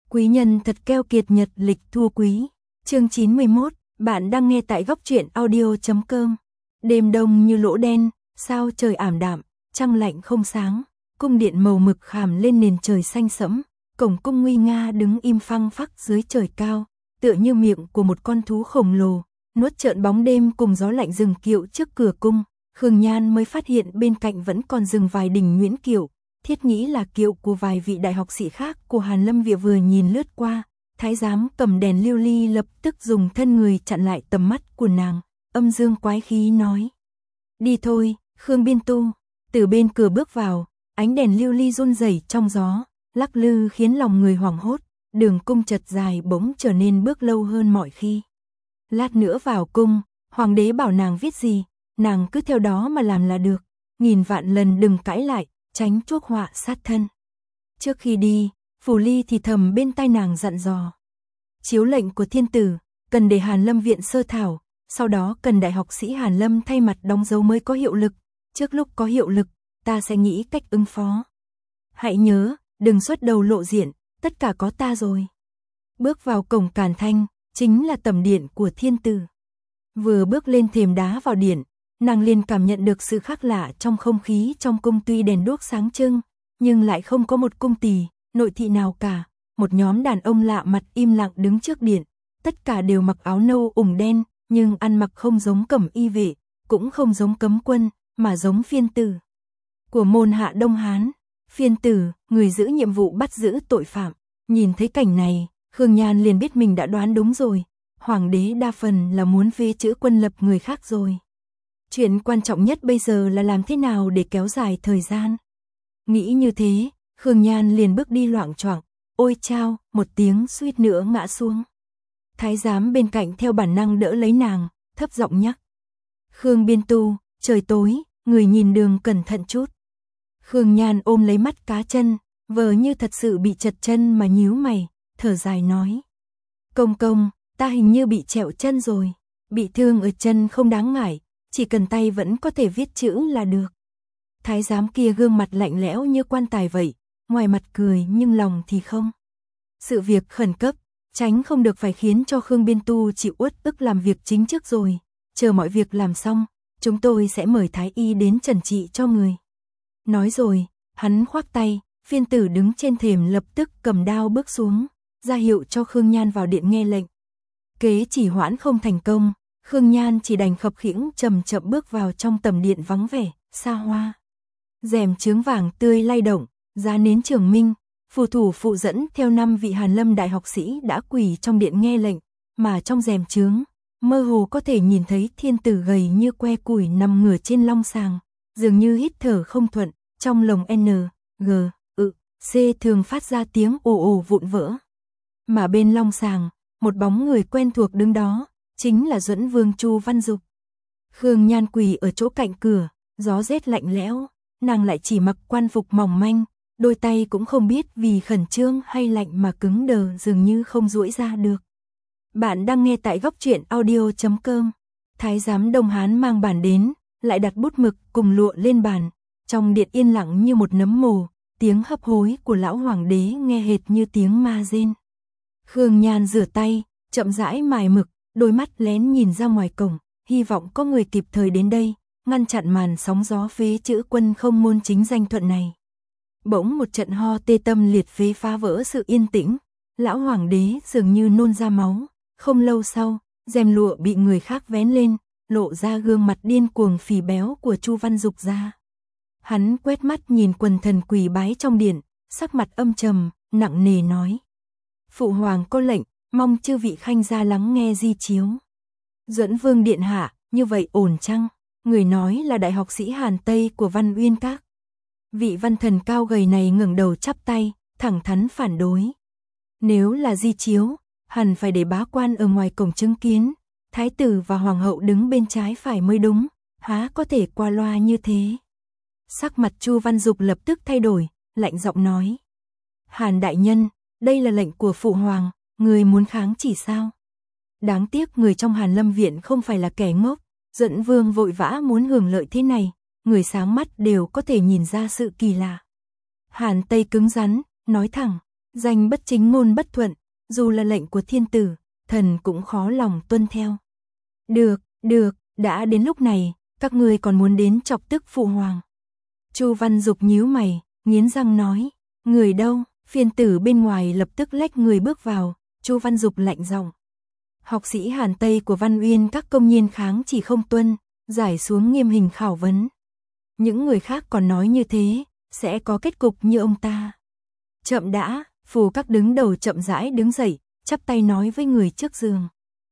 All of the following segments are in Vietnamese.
Quý nhân thật keo kiệt, nhật lịch thua quý. Chương 91, bạn đang nghe tại góc truyện audio.com. Đêm đông như lỗ đen, sao trời ảm đạm, trăng lạnh không sáng, cung điện màu mực khảm lên nền trời xanh sẫm, cổng cung nguy nga đứng im phăng phắc dưới trời cao, tựa như miệng của một con thú khổng lồ, nuốt trợn bóng đêm cùng gió lạnh rừng kiệu trước cửa cung. Khương Nhan mới phát hiện bên cạnh vẫn còn dừng vài đình nguyễn kiệu, thiết nghĩ là kiệu của vài vị đại học sĩ khác của Hàn Lâm Viện. Vừa nhìn lướt qua, thái giám cầm đèn lưu ly lập tức dùng thân người chặn lại tầm mắt của nàng, âm dương quái khí nói: "Đi thôi." Khương Biên Tu từ bên cửa bước vào, ánh đèn lưu ly run rẩy trong gió, lắc lư khiến lòng người hoảng hốt, đường cung chật dài bỗng trở nên bước lâu hơn mọi khi. Lát nữa vào cung, hoàng đế bảo nàng viết gì, nàng cứ theo đó mà làm là được, nghìn vạn lần đừng cãi lại, tránh chuốc họa sát thân. Trước khi đi, Phủ Ly thì thầm bên tai nàng dặn dò: chiếu lệnh của thiên tử, cần để Hàn Lâm Viện sơ thảo, sau đó cần đại học sĩ Hàn Lâm thay mặt đóng dấu mới có hiệu lực, trước lúc có hiệu lực, ta sẽ nghĩ cách ứng phó. Hãy nhớ, đừng xuất đầu lộ diện, tất cả có ta rồi. Bước vào cổng Càn Thanh, chính là tẩm điện của thiên tử. Vừa bước lên thềm đá vào điện, nàng liền cảm nhận được sự khác lạ trong không khí. Trong cung tuy đèn đuốc sáng trưng, nhưng lại không có một cung tỳ, nội thị nào cả. Một nhóm đàn ông lạ mặt im lặng đứng trước điện, tất cả đều mặc áo nâu ủng đen, nhưng ăn mặc không giống cẩm y vệ, cũng không giống cấm quân, mà giống phiên tử của môn hạ Đông Hán. Phiên tử, người giữ nhiệm vụ bắt giữ tội phạm. Nhìn thấy cảnh này, Khương Nhan liền biết mình đã đoán đúng rồi. Hoàng đế đa phần là muốn phê chữ quân lập người khác rồi. Chuyện quan trọng nhất bây giờ là làm thế nào để kéo dài thời gian. Nghĩ như thế, Khương Nhan liền bước đi loạng choạng. Ôi chao, một tiếng suýt nữa ngã xuống. Thái giám bên cạnh theo bản năng đỡ lấy nàng, thấp giọng nhắc: Khương Biên Tu, trời tối, người nhìn đường cẩn thận chút. Khương Nhan ôm lấy mắt cá chân, vờ như thật sự bị trật chân mà nhíu mày, thở dài nói: Công công, ta hình như bị trẹo chân rồi. Bị thương ở chân không đáng ngại, chỉ cần tay vẫn có thể viết chữ là được. Thái giám kia gương mặt lạnh lẽo như quan tài vậy, ngoài mặt cười nhưng lòng thì không. Sự việc khẩn cấp, tránh không được phải khiến cho Khương Biên Tu chịu uất ức làm việc chính trước rồi. Chờ mọi việc làm xong, chúng tôi sẽ mời thái y đến trần trị cho người. Nói rồi, hắn khoác tay, phiên tử đứng trên thềm lập tức cầm đao bước xuống, ra hiệu cho Khương Nhan vào điện nghe lệnh. Kế chỉ hoãn không thành công, Khương Nhan chỉ đành khập khiễng chậm chậm bước vào trong tầm điện vắng vẻ, xa hoa. Rèm chướng vàng tươi lay động, giá nến trường minh, phù thủ phụ dẫn theo 5 vị Hàn Lâm đại học sĩ đã quỳ trong điện nghe lệnh, mà trong rèm chướng, mơ hồ có thể nhìn thấy thiên tử gầy như que củi nằm ngửa trên long sàng, dường như hít thở không thuận, trong lồng N, G, C thường phát ra tiếng ồ ồ vụn vỡ. Mà bên long sàng, một bóng người quen thuộc đứng đó, chính là Duẫn Vương Chu Văn Dục. Khương Nhan quỳ ở chỗ cạnh cửa, gió rét lạnh lẽo, nàng lại chỉ mặc quan phục mỏng manh, đôi tay cũng không biết vì khẩn trương hay lạnh mà cứng đờ, dường như không duỗi ra được. Bạn đang nghe tại góc truyện audio.com. Thái giám Đông Hán mang bàn đến, lại đặt bút mực cùng lụa lên bàn. Trong điện yên lặng như một nấm mồ, tiếng hấp hối của lão hoàng đế nghe hệt như tiếng ma rên. Khương Nhan rửa tay, chậm rãi mài mực, đôi mắt lén nhìn ra ngoài cổng, hy vọng có người kịp thời đến đây, ngăn chặn màn sóng gió phế chữ quân không môn chính danh thuận này. Bỗng một trận ho tê tâm liệt phế phá vỡ sự yên tĩnh, lão hoàng đế dường như nôn ra máu. Không lâu sau, rèm lụa bị người khác vén lên, lộ ra gương mặt điên cuồng phì béo của Chu Văn Dục ra. Hắn quét mắt nhìn quần thần quỳ bái trong điện, sắc mặt âm trầm, nặng nề nói: Phụ hoàng có lệnh, mong chư vị khanh gia lắng nghe di chiếu. Duẫn Vương điện hạ, như vậy ổn chăng? Người nói là đại học sĩ Hàn Tây của Văn Uyên Các. Vị văn thần cao gầy này ngẩng đầu chắp tay, thẳng thắn phản đối. Nếu là di chiếu, hẳn phải để bá quan ở ngoài cổng chứng kiến, thái tử và hoàng hậu đứng bên trái phải mới đúng, há có thể qua loa như thế. Sắc mặt Chu Văn Dục lập tức thay đổi, lạnh giọng nói: Hàn đại nhân, đây là lệnh của phụ hoàng, người muốn kháng chỉ sao? Đáng tiếc người trong Hàn Lâm Viện không phải là kẻ ngốc, Duẫn Vương vội vã muốn hưởng lợi thế này, người sáng mắt đều có thể nhìn ra sự kỳ lạ. Hàn Tây cứng rắn, nói thẳng: Danh bất chính ngôn bất thuận, dù là lệnh của thiên tử, thần cũng khó lòng tuân theo. Được, đã đến lúc này, các ngươi còn muốn đến chọc tức phụ hoàng. Chu Văn Dục nhíu mày, nghiến răng nói, người đâu? Phiên tử bên ngoài lập tức lách người bước vào, Chu Văn Dục lạnh giọng. Học sĩ Hàn Tây của Văn Uyên các công nhiên kháng chỉ không tuân, giải xuống nghiêm hình khảo vấn. Những người khác còn nói như thế, sẽ có kết cục như ông ta. Chậm đã, Phù Các đứng đầu chậm rãi đứng dậy, chắp tay nói với người trước giường.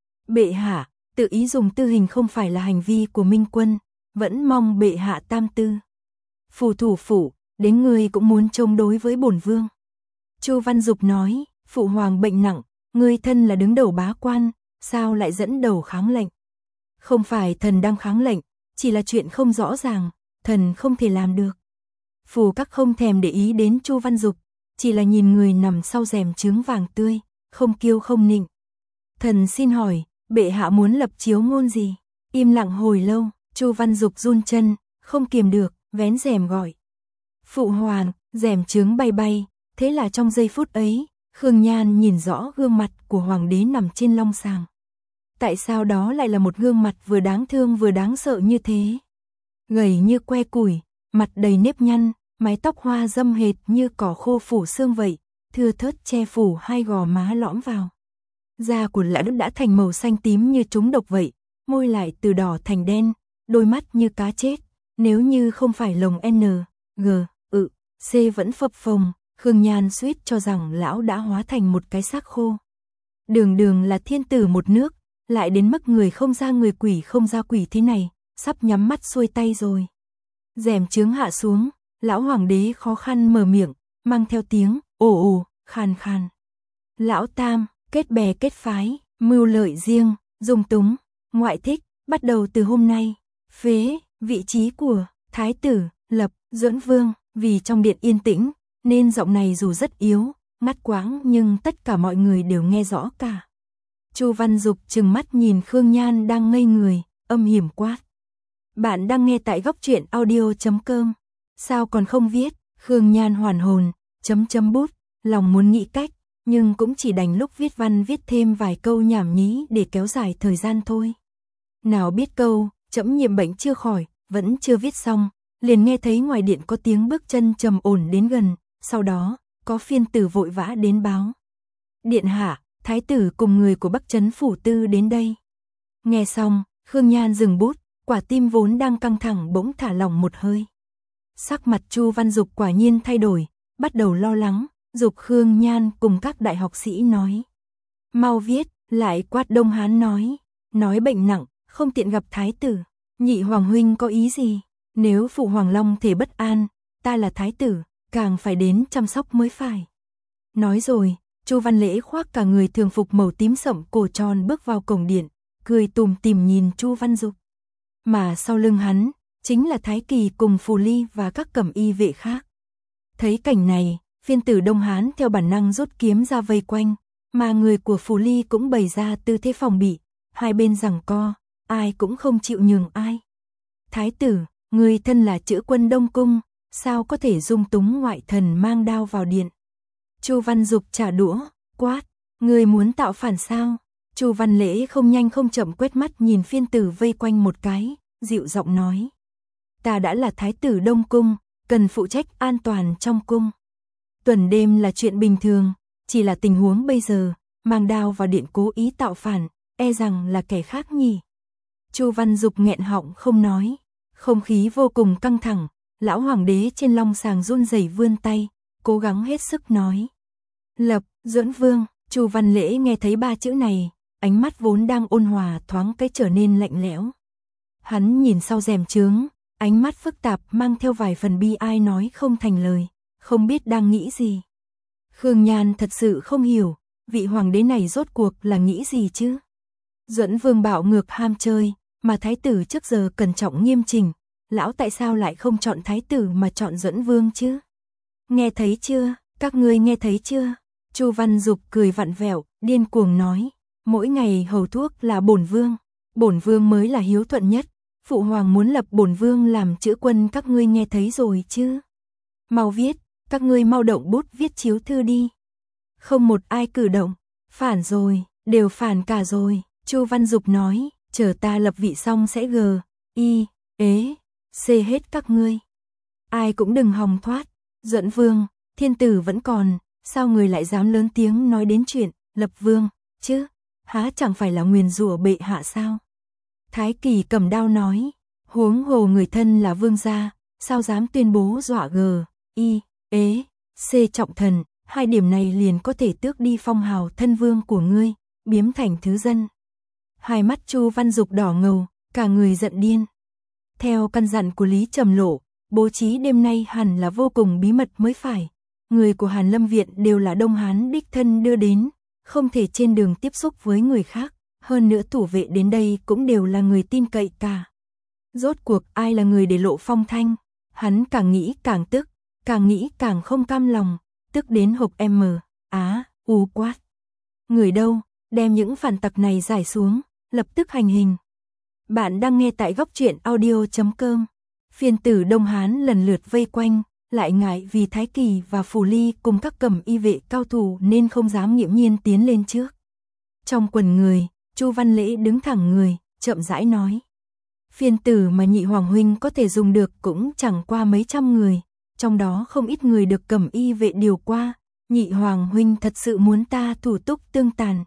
Bệ hạ, tự ý dùng tư hình không phải là hành vi của Minh Quân, vẫn mong bệ hạ tam tư. Phù thủ phủ, đến người cũng muốn chống đối với bổn vương. Chu Văn Dục nói, phụ hoàng bệnh nặng, ngươi thân là đứng đầu bá quan, sao lại dẫn đầu kháng lệnh? Không phải thần đang kháng lệnh, chỉ là chuyện không rõ ràng, thần không thể làm được. Phù Các không thèm để ý đến Chu Văn Dục, chỉ là nhìn người nằm sau rèm trướng vàng tươi, không kiêu không nịnh. Thần xin hỏi, bệ hạ muốn lập chiếu ngôn gì? Im lặng hồi lâu, Chu Văn Dục run chân, không kiềm được, vén rèm gọi. Phụ hoàng, rèm trướng bay bay, thế là trong giây phút ấy, Khương Nhan nhìn rõ gương mặt của hoàng đế nằm trên long sàng. Tại sao đó lại là một gương mặt vừa đáng thương vừa đáng sợ như thế? Gầy như que củi, mặt đầy nếp nhăn, mái tóc hoa râm hệt như cỏ khô phủ xương vậy, thưa thớt che phủ hai gò má lõm vào. Da của lão đã thành màu xanh tím như trúng độc vậy, môi lại từ đỏ thành đen, đôi mắt như cá chết, nếu như không phải lồng N, G, C vẫn phập phồng, Khương Nhan suýt cho rằng lão đã hóa thành một cái xác khô. Đường là thiên tử một nước, lại đến mức người không ra người quỷ không ra quỷ thế này, sắp nhắm mắt xuôi tay rồi. Rèm trướng hạ xuống, lão hoàng đế khó khăn mở miệng, mang theo tiếng ồ khàn khàn. Lão tam, kết bè kết phái, mưu lợi riêng, dung túng, ngoại thích, bắt đầu từ hôm nay. Phế, vị trí của thái tử, lập, Duẫn Vương, vì trong điện yên tĩnh, nên giọng này dù rất yếu, ngắt quãng nhưng tất cả mọi người đều nghe rõ cả. Chu Văn Dục trừng mắt nhìn Khương Nhan đang ngây người, âm hiểm quát. Bạn đang nghe tại góc truyện audio.com. Sao còn không viết? Khương Nhan hoàn hồn, chấm bút, lòng muốn nghĩ cách, nhưng cũng chỉ đành lúc viết văn viết thêm vài câu nhảm nhí để kéo dài thời gian thôi. Nào biết câu, trẫm nhiễm bệnh chưa khỏi, vẫn chưa viết xong, liền nghe thấy ngoài điện có tiếng bước chân trầm ổn đến gần, sau đó, có phiên tử vội vã đến báo. Điện hạ, thái tử cùng người của Bắc Trấn phủ tư đến đây. Nghe xong, Khương Nhan dừng bút, quả tim vốn đang căng thẳng bỗng thả lỏng một hơi. Sắc mặt Chu Văn Dục quả nhiên thay đổi, bắt đầu lo lắng, giục Khương Nhan cùng các đại học sĩ nói. Mau viết, lại quát Đông Hán nói bệnh nặng, không tiện gặp thái tử. Nhị hoàng huynh có ý gì? Nếu phụ hoàng long thể bất an, ta là thái tử, càng phải đến chăm sóc mới phải. Nói rồi, Chu Văn Lễ khoác cả người thường phục màu tím sậm cổ tròn bước vào cổng điện, cười tủm tỉm nhìn Chu Văn Dục. Mà sau lưng hắn, chính là Thái Kỳ cùng Phù Ly và các cẩm y vệ khác. Thấy cảnh này, phiên tử Đông Hán theo bản năng rút kiếm ra vây quanh, mà người của Phù Ly cũng bày ra tư thế phòng bị, hai bên giằng co, ai cũng không chịu nhường ai. Thái tử, người thân là chữ quân Đông Cung, sao có thể dung túng ngoại thần mang đao vào điện? Chu Văn Dục trả đũa, quát, người muốn tạo phản sao? Chu Văn Lễ không nhanh không chậm quét mắt nhìn phiên tử vây quanh một cái, dịu giọng nói. Ta đã là thái tử Đông Cung, cần phụ trách an toàn trong cung. Tuần đêm là chuyện bình thường, chỉ là tình huống bây giờ, mang đao vào điện cố ý tạo phản, e rằng là kẻ khác nhỉ. Chu Văn Dục nghẹn họng không nói, không khí vô cùng căng thẳng, lão hoàng đế trên long sàng run rẩy vươn tay, cố gắng hết sức nói. Lập, Duẫn Vương. Chu Văn Lễ nghe thấy ba chữ này, ánh mắt vốn đang ôn hòa thoáng cái trở nên lạnh lẽo. Hắn nhìn sau rèm trướng, ánh mắt phức tạp mang theo vài phần bi ai nói không thành lời, không biết đang nghĩ gì. Khương Nhan thật sự không hiểu, vị hoàng đế này rốt cuộc là nghĩ gì chứ? Duẫn Vương bạo ngược ham chơi, mà thái tử trước giờ cẩn trọng nghiêm chỉnh, lão tại sao lại không chọn thái tử mà chọn Duẫn Vương chứ? Nghe thấy chưa? Các ngươi nghe thấy chưa? Chu Văn Dục cười vặn vẹo, điên cuồng nói, mỗi ngày hầu thuốc là bổn vương mới là hiếu thuận nhất, phụ hoàng muốn lập bổn vương làm chữ quân, các ngươi nghe thấy rồi chứ? Mau viết, các ngươi mau động bút viết chiếu thư đi. Không một ai cử động. Phản rồi, đều phản cả rồi. Chu Văn Dục nói, chờ ta lập vị xong sẽ C hết các ngươi. Ai cũng đừng hòng thoát. Duẫn Vương, thiên tử vẫn còn, sao người lại dám lớn tiếng nói đến chuyện lập vương, chứ? Há chẳng phải là nguyền rủa bệ hạ sao? Thái Kỳ cầm đao nói, huống hồ người thân là vương gia, sao dám tuyên bố dọa C trọng thần, hai điểm này liền có thể tước đi phong hào thân vương của ngươi, biếm thành thứ dân. Hai mắt Chu Văn Dục đỏ ngầu, cả người giận điên. Theo căn dặn của Lý Trầm Lộ, bố trí đêm nay hẳn là vô cùng bí mật mới phải. Người của Hàn Lâm Viện đều là Đông Hán đích thân đưa đến, không thể trên đường tiếp xúc với người khác. Hơn nữa thủ vệ đến đây cũng đều là người tin cậy cả. Rốt cuộc ai là người để Lộ phong thanh? Hắn càng nghĩ càng tức, càng nghĩ càng không cam lòng, tức đến hộc quát. Người đâu, đem những phản tặc này giải xuống, lập tức hành hình. Bạn đang nghe tại góc truyện audio.com. Phiên tử Đông Hán lần lượt vây quanh, lại ngại vì Thái Kỳ và Phù Ly cùng các cẩm y vệ cao thủ nên không dám nghiễm nhiên tiến lên trước. Trong quần người, Chu Văn Lễ đứng thẳng người, chậm rãi nói. Phiên tử mà Nhị Hoàng huynh có thể dùng được cũng chẳng qua mấy trăm người, trong đó không ít người được cẩm y vệ điều qua. Nhị Hoàng huynh thật sự muốn ta thủ túc tương tàn,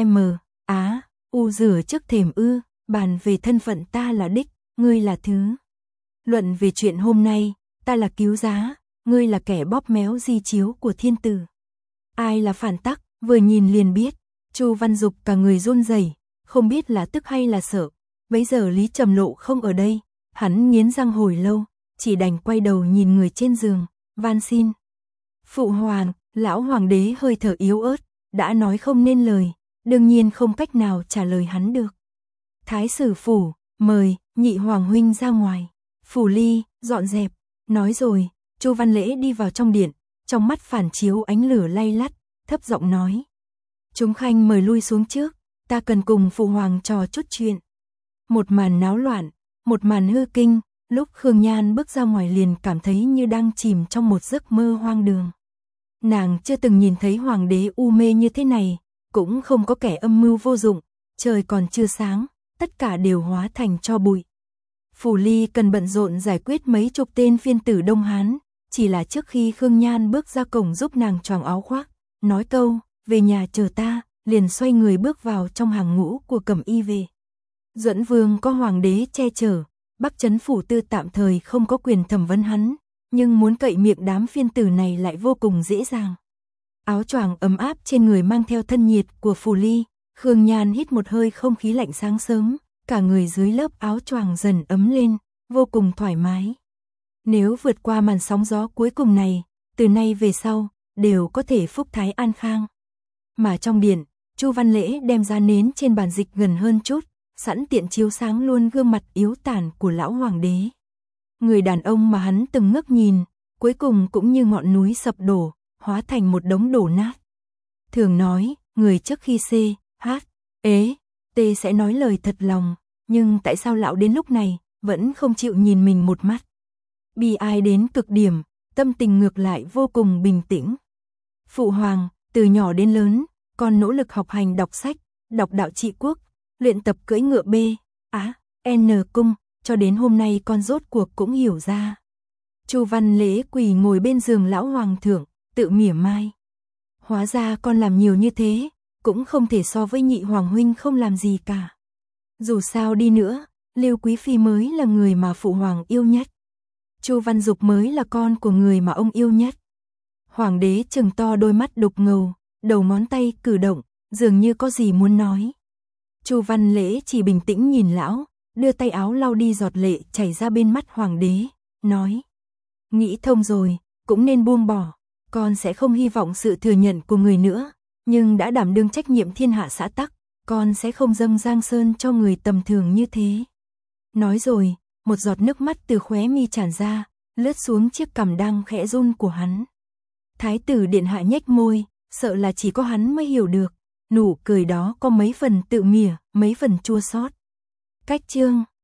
rửa trước thềm ư? Bàn về thân phận ta là đích, ngươi là thứ. Luận về chuyện hôm nay, ta là cứu giá, ngươi là kẻ bóp méo di chiếu của thiên tử. Ai là phản tắc, vừa nhìn liền biết. Chu Văn Dục cả người run rẩy, không biết là tức hay là sợ. Bấy giờ Lý Trầm Lộ không ở đây, hắn nghiến răng hồi lâu, chỉ đành quay đầu nhìn người trên giường, van xin. Phụ hoàng, lão hoàng đế hơi thở yếu ớt, đã nói không nên lời, đương nhiên không cách nào trả lời hắn được. Thái sử phủ, mời, Nhị Hoàng huynh ra ngoài. Phủ Ly, dọn dẹp. Nói rồi, Chu Văn Lễ đi vào trong điện, trong mắt phản chiếu ánh lửa lay lắt, thấp giọng nói. Chúng khanh mời lui xuống trước, ta cần cùng phụ hoàng trò chút chuyện. Một màn náo loạn, một màn hư kinh, lúc Khương Nhan bước ra ngoài liền cảm thấy như đang chìm trong một giấc mơ hoang đường. Nàng chưa từng nhìn thấy hoàng đế u mê như thế này, cũng không có kẻ âm mưu vô dụng, trời còn chưa sáng, tất cả đều hóa thành tro bụi. Phủ Ly cần bận rộn giải quyết mấy chục tên phiên tử Đông Hán, chỉ là trước khi Khương Nhan bước ra cổng giúp nàng choàng áo khoác, nói câu, về nhà chờ ta, liền xoay người bước vào trong hàng ngũ của cẩm y vệ. Duẫn Vương có hoàng đế che chở, Bắc Trấn phủ tư tạm thời không có quyền thẩm vấn hắn, nhưng muốn cậy miệng đám phiên tử này lại vô cùng dễ dàng. Áo choàng ấm áp trên người mang theo thân nhiệt của Phủ Ly, Khương Nhan hít một hơi không khí lạnh sáng sớm, cả người dưới lớp áo choàng dần ấm lên, vô cùng thoải mái. Nếu vượt qua màn sóng gió cuối cùng này, từ nay về sau, đều có thể phúc thái an khang. Mà trong điện, Chu Văn Lễ đem ra nến trên bàn dịch gần hơn chút, sẵn tiện chiếu sáng luôn gương mặt yếu tàn của lão hoàng đế. Người đàn ông mà hắn từng ngước nhìn, cuối cùng cũng như ngọn núi sập đổ, hóa thành một đống đổ nát. Thường nói, người trước khi T sẽ nói lời thật lòng, nhưng tại sao lão đến lúc này, vẫn không chịu nhìn mình một mắt. Bi ai đến cực điểm, tâm tình ngược lại vô cùng bình tĩnh. Phụ hoàng, từ nhỏ đến lớn, con nỗ lực học hành đọc sách, đọc đạo trị quốc, luyện tập cưỡi ngựa cung, cho đến hôm nay con rốt cuộc cũng hiểu ra. Chu Văn Lễ quỳ ngồi bên giường lão hoàng thượng, tự mỉa mai. Hóa ra con làm nhiều như thế, cũng không thể so với Nhị Hoàng huynh không làm gì cả. Dù sao đi nữa, Lưu Quý phi mới là người mà phụ hoàng yêu nhất. Chu Văn Dục mới là con của người mà ông yêu nhất. Hoàng đế trừng to đôi mắt đục ngầu, đầu ngón tay cử động, dường như có gì muốn nói. Chu Văn Lễ chỉ bình tĩnh nhìn lão, đưa tay áo lau đi giọt lệ chảy ra bên mắt hoàng đế, nói: "Nghĩ thông rồi, cũng nên buông bỏ, con sẽ không hy vọng sự thừa nhận của người nữa, nhưng đã đảm đương trách nhiệm thiên hạ xã tắc, con sẽ không dâng Giang Sơn cho người tầm thường như thế." Nói rồi, một giọt nước mắt từ khóe mi tràn ra, lướt xuống chiếc cằm đang khẽ run của hắn. Thái tử điện hạ nhếch môi, sợ là chỉ có hắn mới hiểu được, nụ cười đó có mấy phần tự mỉa, mấy phần chua xót. Cách chương